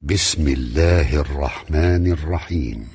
بسم الله الرحمن الرحيم.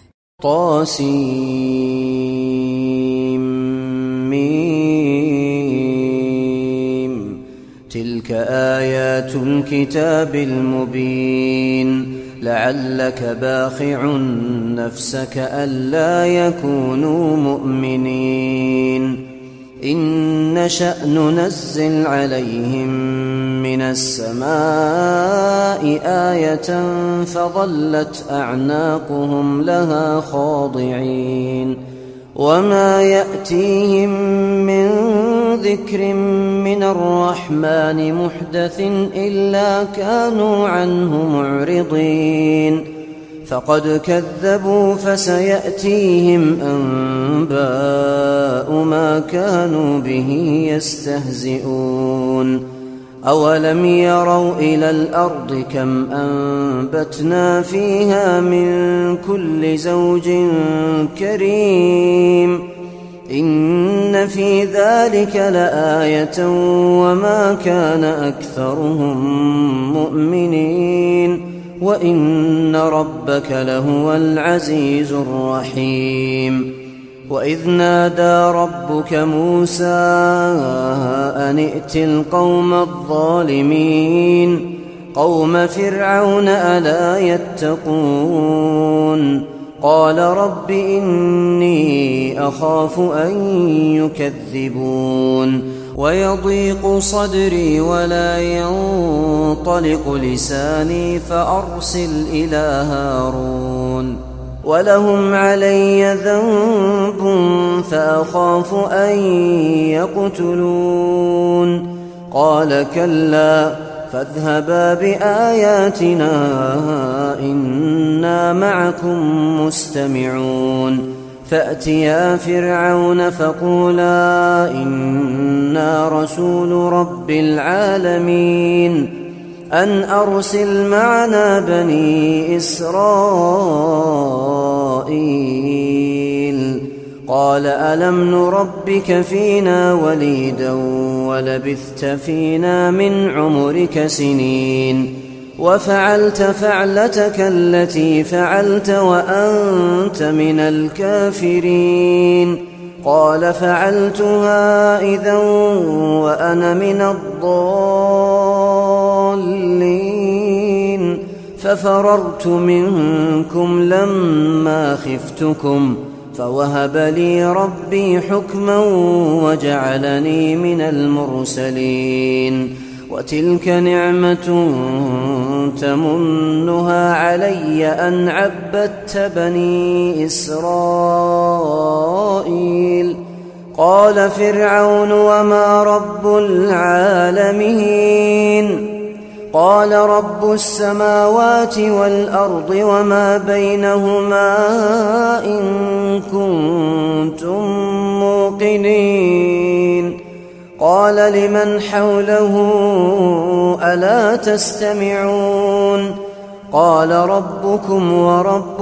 طاسيم. تلك آيات الكتاب المبين. لعلك باخع نفسك ألا يكونوا مؤمنين. إن نشأ ننزل عليهم من السماء آية فظلت أعناقهم لها خاضعين. وما يأتيهم من ذكر من الرحمن محدث إلا كانوا عنه معرضين. فقد كذبوا فسيأتيهم أنباء ما كانوا به يستهزئون. أولم يروا إلى الأرض كم أنبتنا فيها من كل زوج كريم. إن في ذلك لآية وما كان أكثرهم مؤمنين وإن ربك لهو العزيز الرحيم. وإذ نادى ربك موسى أن ائت القوم الظالمين قوم فرعون ألا يتقون. قال رب إني أخاف أن يكذبون ويضيق صدري ولا ينطلق لساني فأرسل إلى هارون ولهم علي ذنب فأخاف أن يقتلون. قال كلا فاذهبا بآياتنا إنا معكم مستمعون. فأتيا فرعون فقولا إنا رسول رب العالمين أن أرسل معنا بني إسرائيل. قال ألم نربك فينا وليدا ولبثت فينا من عمرك سنين وفعلت فعلتك التي فعلت وأنت من الكافرين. قال فعلتها إذا وأنا من الضالين ففررت منكم لما خفتكم فوهب لي ربي حكما وجعلني من المرسلين. وتلك نعمة تمنها علي أن عبدت بني إسرائيل. قال فرعون وما رب العالمين. قال رب السماوات والأرض وما بينهما إن كنتم موقنين. قال لمن حوله ألا تستمعون. قال ربكم ورب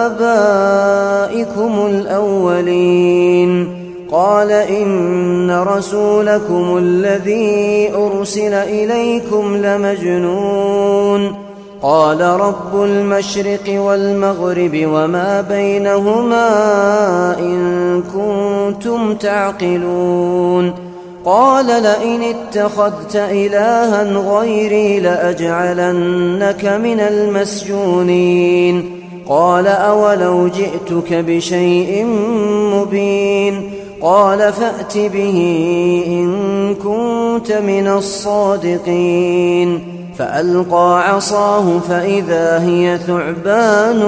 آبائكم الأولين. قال إن رسولكم الذي أرسل إليكم لمجنون. قال رب المشرق والمغرب وما بينهما إن كنتم تعقلون. قال لئن اتخذت إلها غيري لأجعلنك من المسجونين. قال أولو جئتك بشيء مبين. قال فأت به إن كنت من الصادقين. فألقى عصاه فإذا هي ثعبان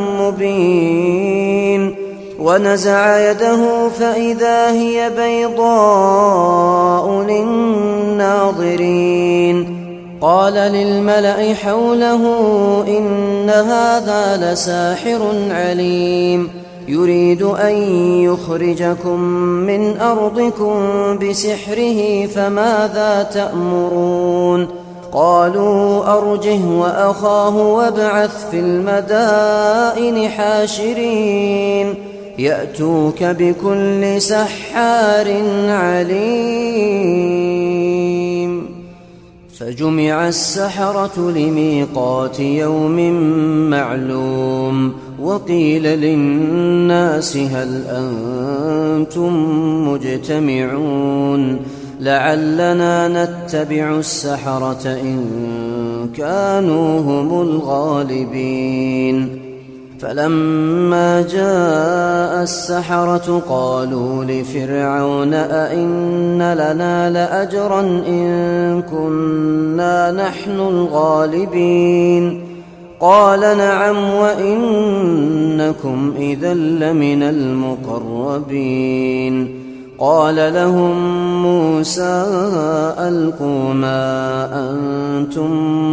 مبين. ونزع يده فإذا هي بيضاء للناظرين. قال للملأ حوله إن هذا لساحر عليم يريد أن يخرجكم من أرضكم بسحره فماذا تأمرون. قالوا أرجه وأخاه وابعث في المدائن حاشرين يأتوك بكل سحار عليم. فجمع السحرة لميقات يوم معلوم وقيل للناس هل أنتم مجتمعون لعلنا نتبع السحرة إن كانوا هم الغالبين فلما جاء السحرة قالوا لفرعون أئن لنا لأجرا إن كنا نحن الغالبين قال نعم وإنكم إذا لمن المقربين قال لهم موسى ألقوا ما أنتم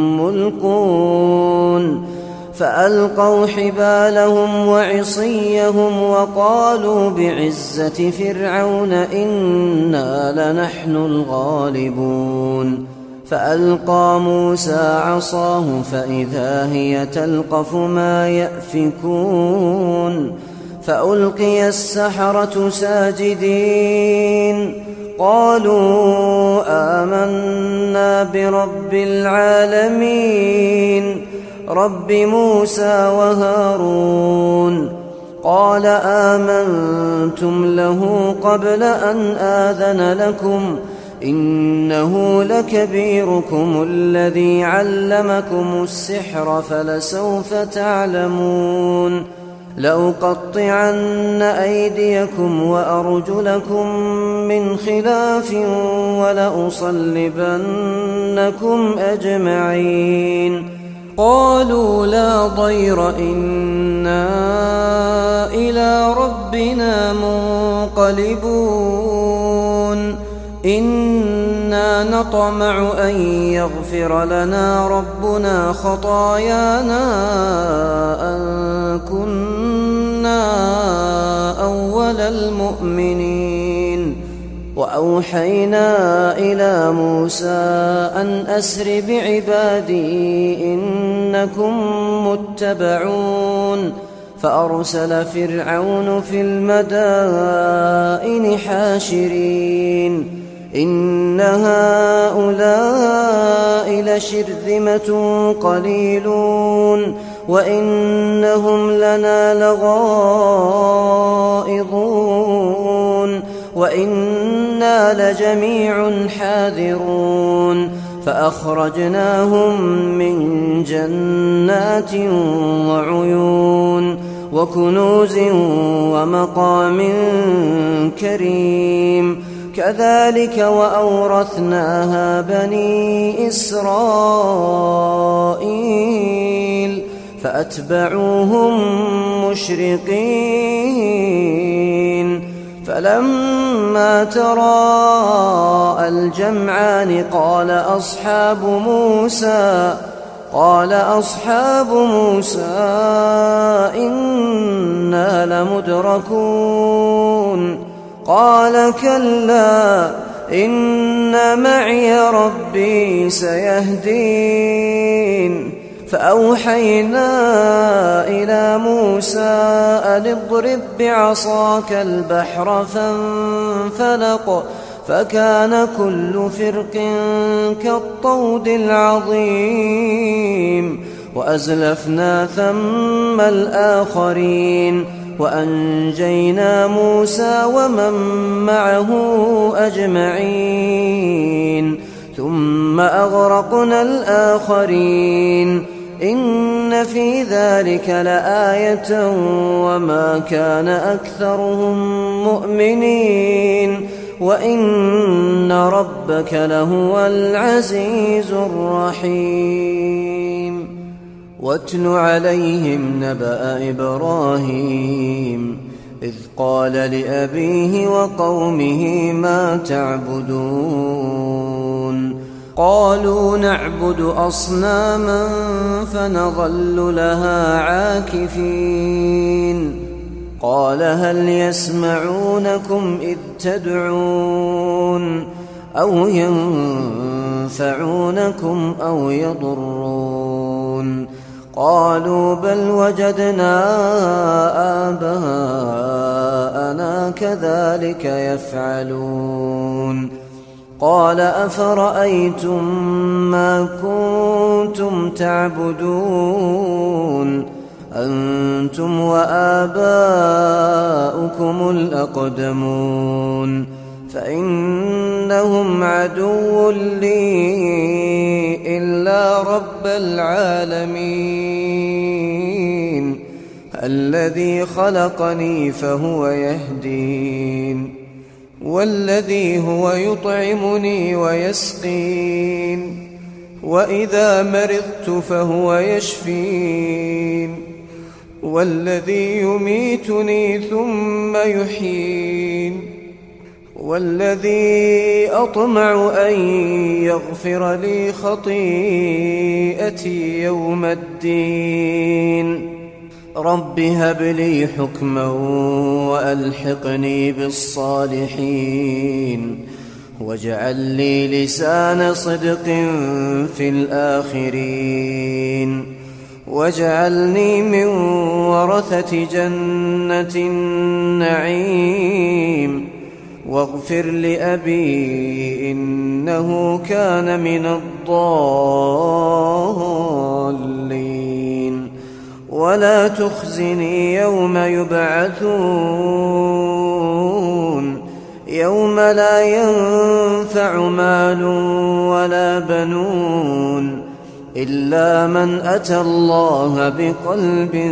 ملقون فألقوا حبالهم وعصيهم وقالوا بعزة فرعون إنا لنحن الغالبون فألقى موسى عصاه فإذا هي تلقف ما يأفكون فألقي السحرة ساجدين قالوا آمنا برب العالمين رب موسى وهارون قال آمنتم له قبل أن آذن لكم إنه لكبيركم الذي علمكم السحر فلسوف تعلمون لأقطعن أيديكم وأرجلكم من خلاف ولأصلبنكم أجمعين قالوا لا ضير إنا إلى ربنا منقلبون إنا نطمع أن يغفر لنا ربنا خطايانا أن كنا أول المؤمنين وأوحينا إلى موسى أن أسر بعبادي إنكم متبعون فأرسل فرعون في المدائن حاشرين إن هؤلاء لشرذمة قليلون وإنهم لنا لغائظون وإنا لجميع حاذرون فأخرجناهم من جنات وعيون وكنوز ومقام كريم كذلك وأورثناها بني إسرائيل فأتبعوهم مشرقين فلما تراءى الجمعان قال أصحاب موسى إنا لمدركون قال كلا إن معي ربي سيهدين فأوحينا إلى موسى أن اضرب بعصاك البحر فانفلق فكان كل فرق كالطود العظيم وأزلفنا ثم الآخرين وأنجينا موسى ومن معه أجمعين ثم أغرقنا الآخرين إن في ذلك لآية وما كان أكثرهم مؤمنين وإن ربك لهو العزيز الرحيم واتل عليهم نبأ إبراهيم إذ قال لأبيه وقومه ما تعبدون قالوا نعبد أصناما فنظل لها عاكفين قال هل يسمعونكم إذ تدعون أو ينفعونكم أو يضرون قالوا بل وجدنا آباءنا كذلك يفعلون قال أفرأيتم ما كنتم تعبدون أنتم وآباؤكم الأقدمون فإنهم عدو لي إلا رب العالمين الذي خلقني فهو يهدين والذي هو يطعمني ويسقين وإذا مرضت فهو يشفين والذي يميتني ثم يحيين والذي أطمع أن يغفر لي خطيئتي يوم الدين رب هب لي حكما وألحقني بالصالحين واجعل لي لسان صدق في الآخرين واجعلني من ورثة جنة النعيم واغفر لأبي إنه كان من الضالين ولا تخزني يوم يبعثون يوم لا ينفع مال ولا بنون إلا من أتى الله بقلب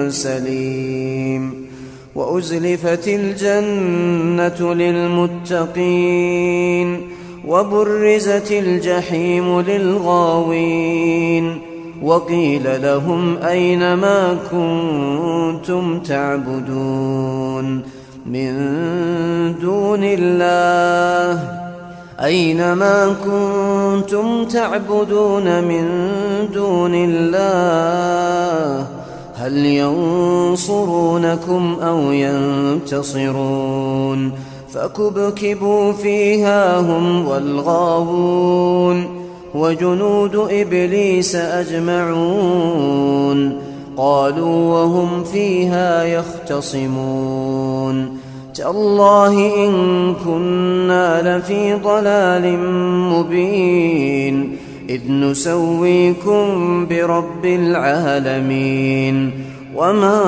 سليم وأزلفت الجنة للمتقين وبرزت الجحيم للغاوين وقيل لهم أين ما كنتم تعبدون من دون الله أينما كنتم تعبدون من دون الله هل ينصرونكم أو ينتصرون فكبكبوا فيها هم والغاوون وجنود إبليس أجمعون قالوا وهم فيها يختصمون تالله إن كنا لفي ضلال مبين إذ نسويكم برب العالمين وما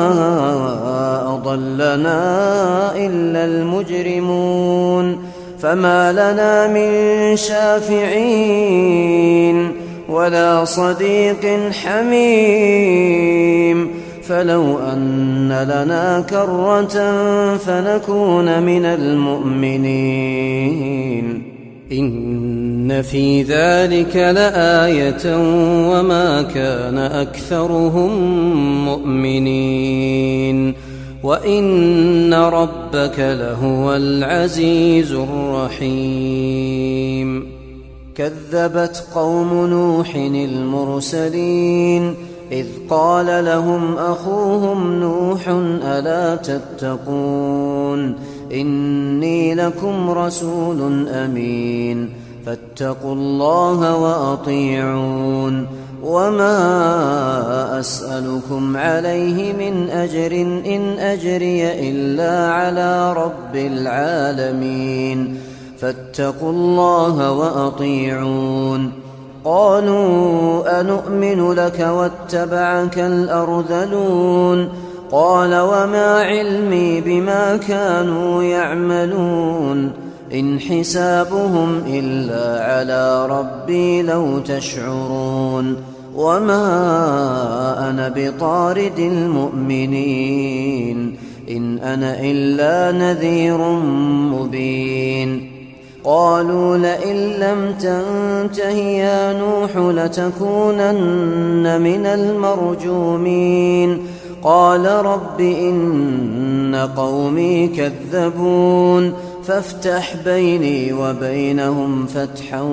أضلنا إلا المجرمون فما لنا من شافعين ولا صديق حميم فلو أن لنا كرة فنكون من المؤمنين إن في ذلك لآية وما كان أكثرهم مؤمنين وإن ربك لهو العزيز الرحيم كذبت قوم نوح المرسلين إذ قال لهم أخوهم نوح ألا تتقون إني لكم رسول أمين فاتقوا الله وأطيعون وما أسألكم عليه من أجر إن أجري إلا على رب العالمين فاتقوا الله وأطيعون قالوا أنؤمن لك واتبعك الأرذلون قال وما علمي بما كانوا يعملون إن حسابهم إلا على ربي لو تشعرون وما أنا بطارد المؤمنين إن أنا إلا نذير مبين قالوا لئن لم تنته يا نوح لتكونن من المرجومين قال رب إن قومي كذبون فافتح بيني وبينهم فتحا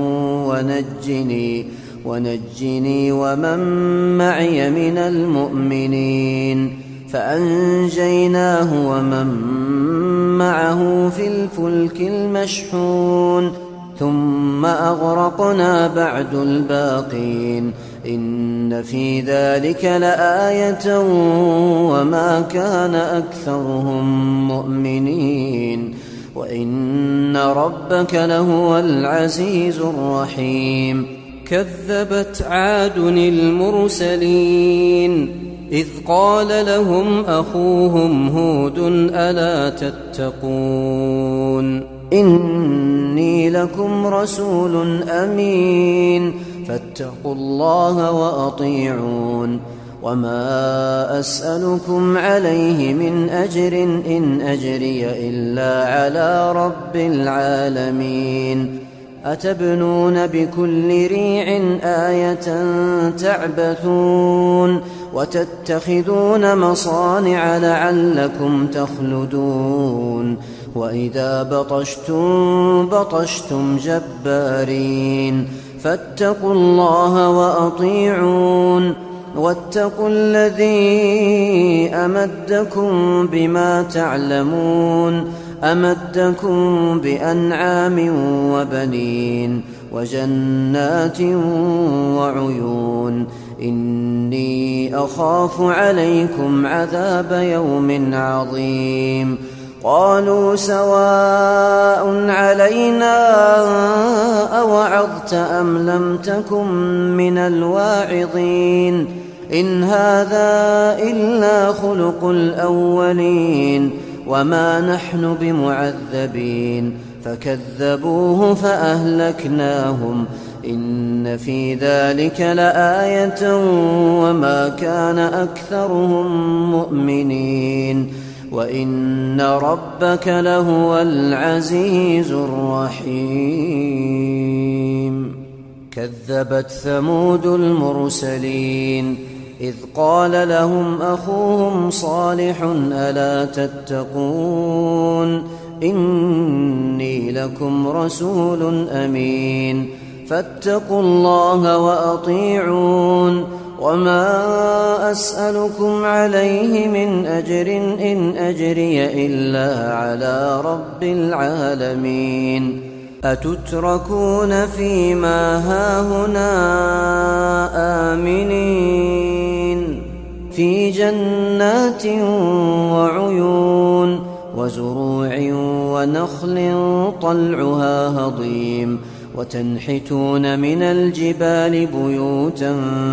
ونجني ومن معي من المؤمنين فأنجيناه ومن معه في الفلك المشحون ثم أغرقنا بعد الباقين إن في ذلك لآية وما كان أكثرهم مؤمنين وإن ربك لهو العزيز الرحيم كذبت عاد المرسلين إذ قال لهم أخوهم هود ألا تتقون إني لكم رسول أمين فاتقوا الله وأطيعون وما أسألكم عليه من أجر إن أجري إلا على رب العالمين أتبنون بكل ريع آية تعبثون وتتخذون مصانع لعلكم تخلدون وإذا بطشتم جبارين فاتقوا الله وأطيعون واتقوا الذي أمدكم بما تعلمون أمدكم بأنعام وبنين وجنات وعيون إني أخاف عليكم عذاب يوم عظيم قالوا سواء علينا أوعظت أم لم تكن من الواعظين إن هذا إلا خلق الأولين وما نحن بمعذبين فكذبوه فأهلكناهم إن في ذلك لآية وما كان أكثرهم مؤمنين وإن ربك لهو العزيز الرحيم كذبت ثمود المرسلين إذ قال لهم أخوهم صالح ألا تتقون إني لكم رسول أمين فاتقوا الله وأطيعون وما أسألكم عليه من أجر إن أجري إلا على رب العالمين أتتركون فيما هاهنا آمنين في جنات وعيون وزروع ونخل طلعها هضيم وتنحتون من الجبال بيوتا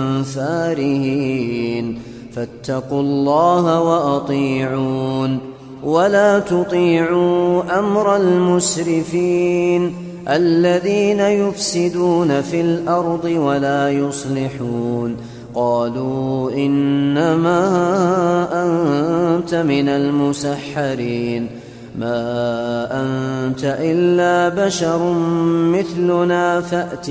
فارهين فاتقوا الله وأطيعون ولا تطيعوا أمر المسرفين الذين يفسدون في الأرض ولا يصلحون قالوا إنما أنت من المسحرين ما أنت إلا بشر مثلنا فأت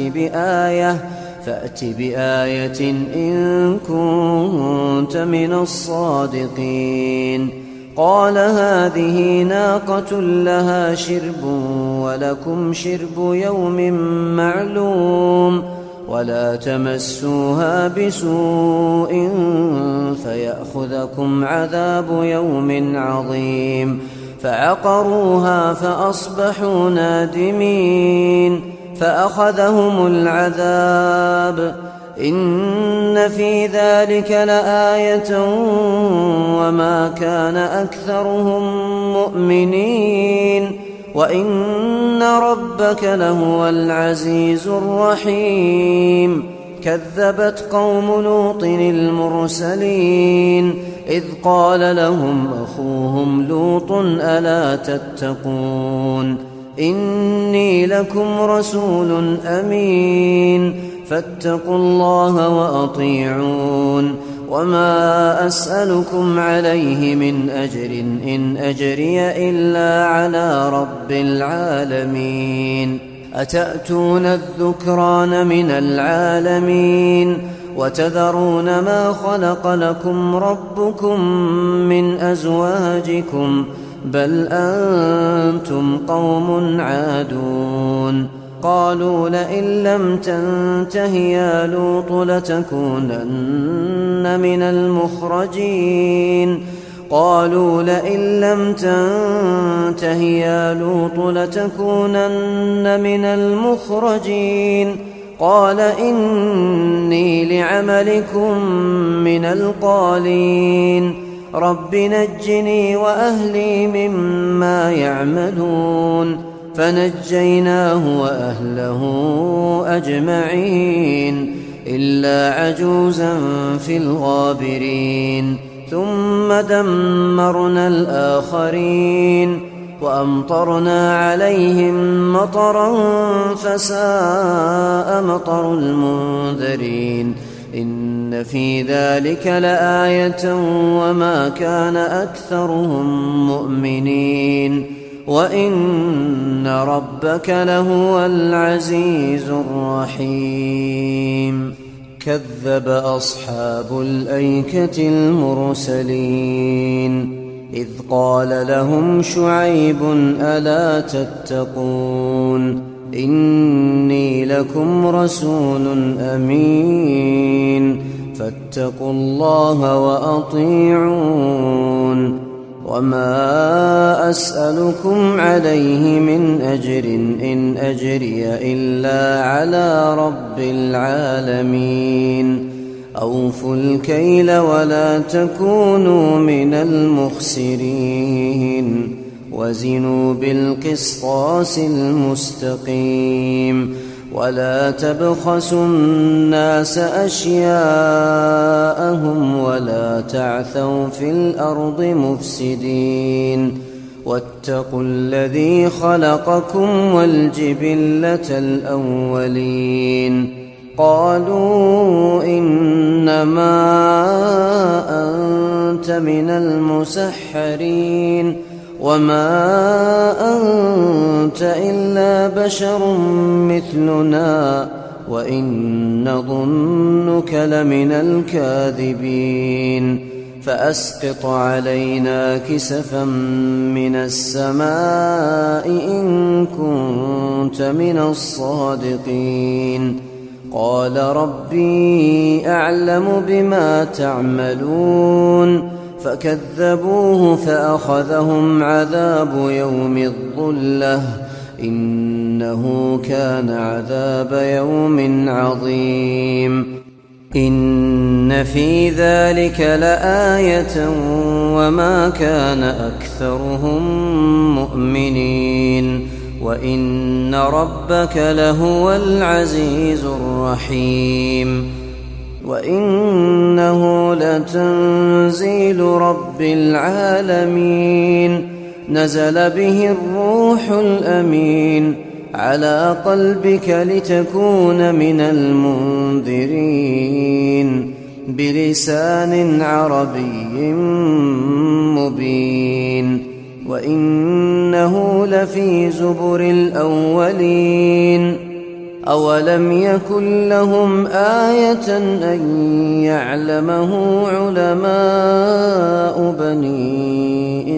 بآية إن كنت من الصادقين قال هذه ناقة لها شرب ولكم شرب يوم معلوم ولا تمسوها بسوء فيأخذكم عذاب يوم عظيم فعقروها فأصبحوا نادمين فأخذهم العذاب إن في ذلك لآية وما كان أكثرهم مؤمنين وإن ربك لهو العزيز الرحيم كذبت قوم لوط المرسلين إذ قال لهم أخوهم لوط ألا تتقون إني لكم رسول أمين فاتقوا الله وأطيعون وما أسألكم عليه من أجر إن أجري إلا على رب العالمين أتأتون الذكران من العالمين وتذرون ما خلق لكم ربكم من أزواجكم بل أنتم قوم عادون قالوا لئن لم تنته يا لوط لتكونن من المخرجين قالوا لئن لم تنته يا لوط لتكونن من المخرجين قال إني لعملكم من القالين رب نجني وأهلي مما يعملون فنجيناه وأهله أجمعين إلا عجوزا في الغابرين ثم دمرنا الآخرين وأمطرنا عليهم مطرا فساء مطر المنذرين إن في ذلك لآية وما كان أكثرهم مؤمنين وإن ربك لهو العزيز الرحيم كذب أصحاب الأيكة المرسلين إذ قال لهم شعيب ألا تتقون إني لكم رسول أمين فاتقوا الله وأطيعون وما أسألكم عليه من أجر إن أجري إلا على رب العالمين أوفوا الكيل ولا تكونوا من المخسرين وزنوا بالقسطاس المستقيم ولا تبخسوا الناس أشياءهم ولا تعثوا في الأرض مفسدين واتقوا الذي خلقكم والجبلة الأولين قالوا إنما أنت من المسحرين وما أنت إلا بشر مثلنا وإن نظنك لمن الكاذبين فأسقط علينا كسفا من السماء إن كنت من الصادقين قال ربي أعلم بما تعملون فكذبوه فأخذهم عذاب يوم الظلة إنه كان عذاب يوم عظيم إن في ذلك لآية وما كان أكثرهم مؤمنين وإن ربك لهو العزيز الرحيم وإنه لتنزيل رب العالمين نزل به الروح الأمين على قلبك لتكون من المنذرين بلسان عربي مبين وإنه لفي زبر الأولين أولم يكن لهم آية أن يعلمه علماء بني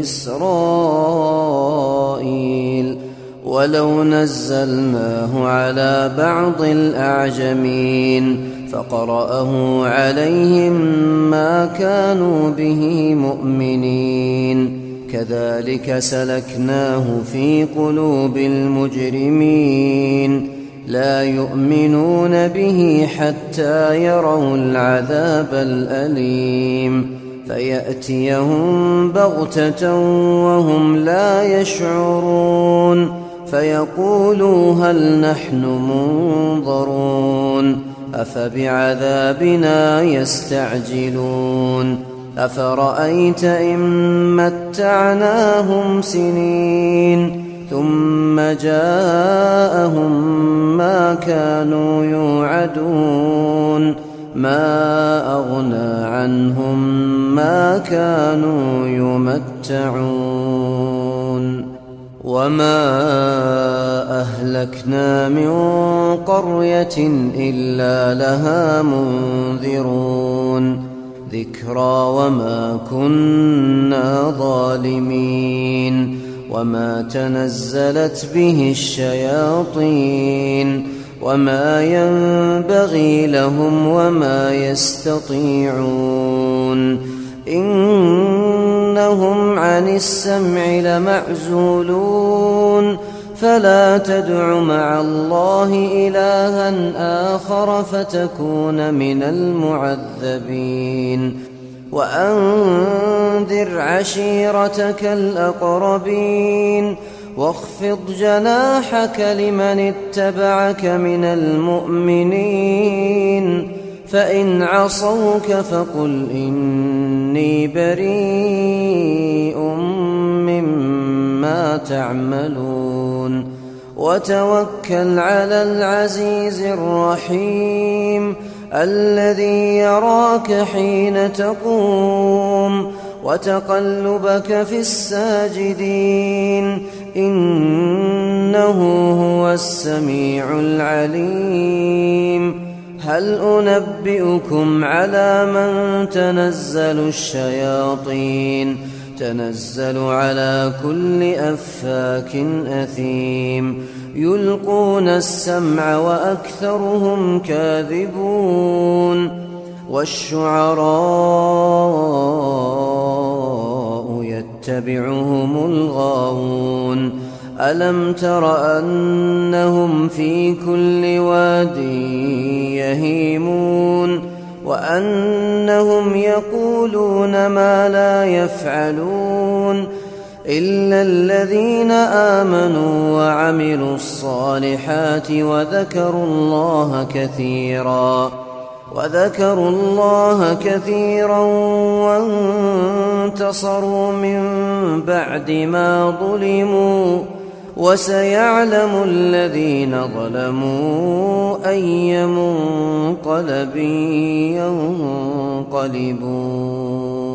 إسرائيل ولو نزلناه على بعض الأعجمين فقرأه عليهم ما كانوا به مؤمنين كذلك سلكناه في قلوب المجرمين لا يؤمنون به حتى يروا العذاب الأليم فيأتيهم بغتة وهم لا يشعرون فيقولوا هل نحن منظرون أفبعذابنا يستعجلون أفرأيت إن متعناهم سنين ثم جاءهم ما كانوا يوعدون ما أغنى عنهم ما كانوا يمتعون وما أهلكنا من قرية إلا لها منذرون ذكرى وما كنا ظالمين وما تنزلت به الشياطين وما ينبغي لهم وما يستطيعون إنهم عن السمع لمعزولون فلا تدع مع الله إلها آخر فتكون من المعذبين وأنذر عشيرتك الأقربين واخفض جناحك لمن اتبعك من المؤمنين فإن عصوك فقل إني بريء مما تعملون وتوكل على العزيز الرحيم الذي يراك حين تقوم وتقلبك في الساجدين إنه هو السميع العليم هل أنبئكم على من تنزل الشياطين تنزل على كل أفاك أثيم يلقون السمع وأكثرهم كاذبون والشعراء يتبعهم الغاوون ألم تر أنهم في كل واد يهيمون وأنهم يقولون ما لا يفعلون إلا الذين آمنوا وعملوا الصالحات وذكروا الله كثيرا وانتصروا من بعد ما ظلموا وسيعلم الذين ظلموا أي منقلب ينقلبون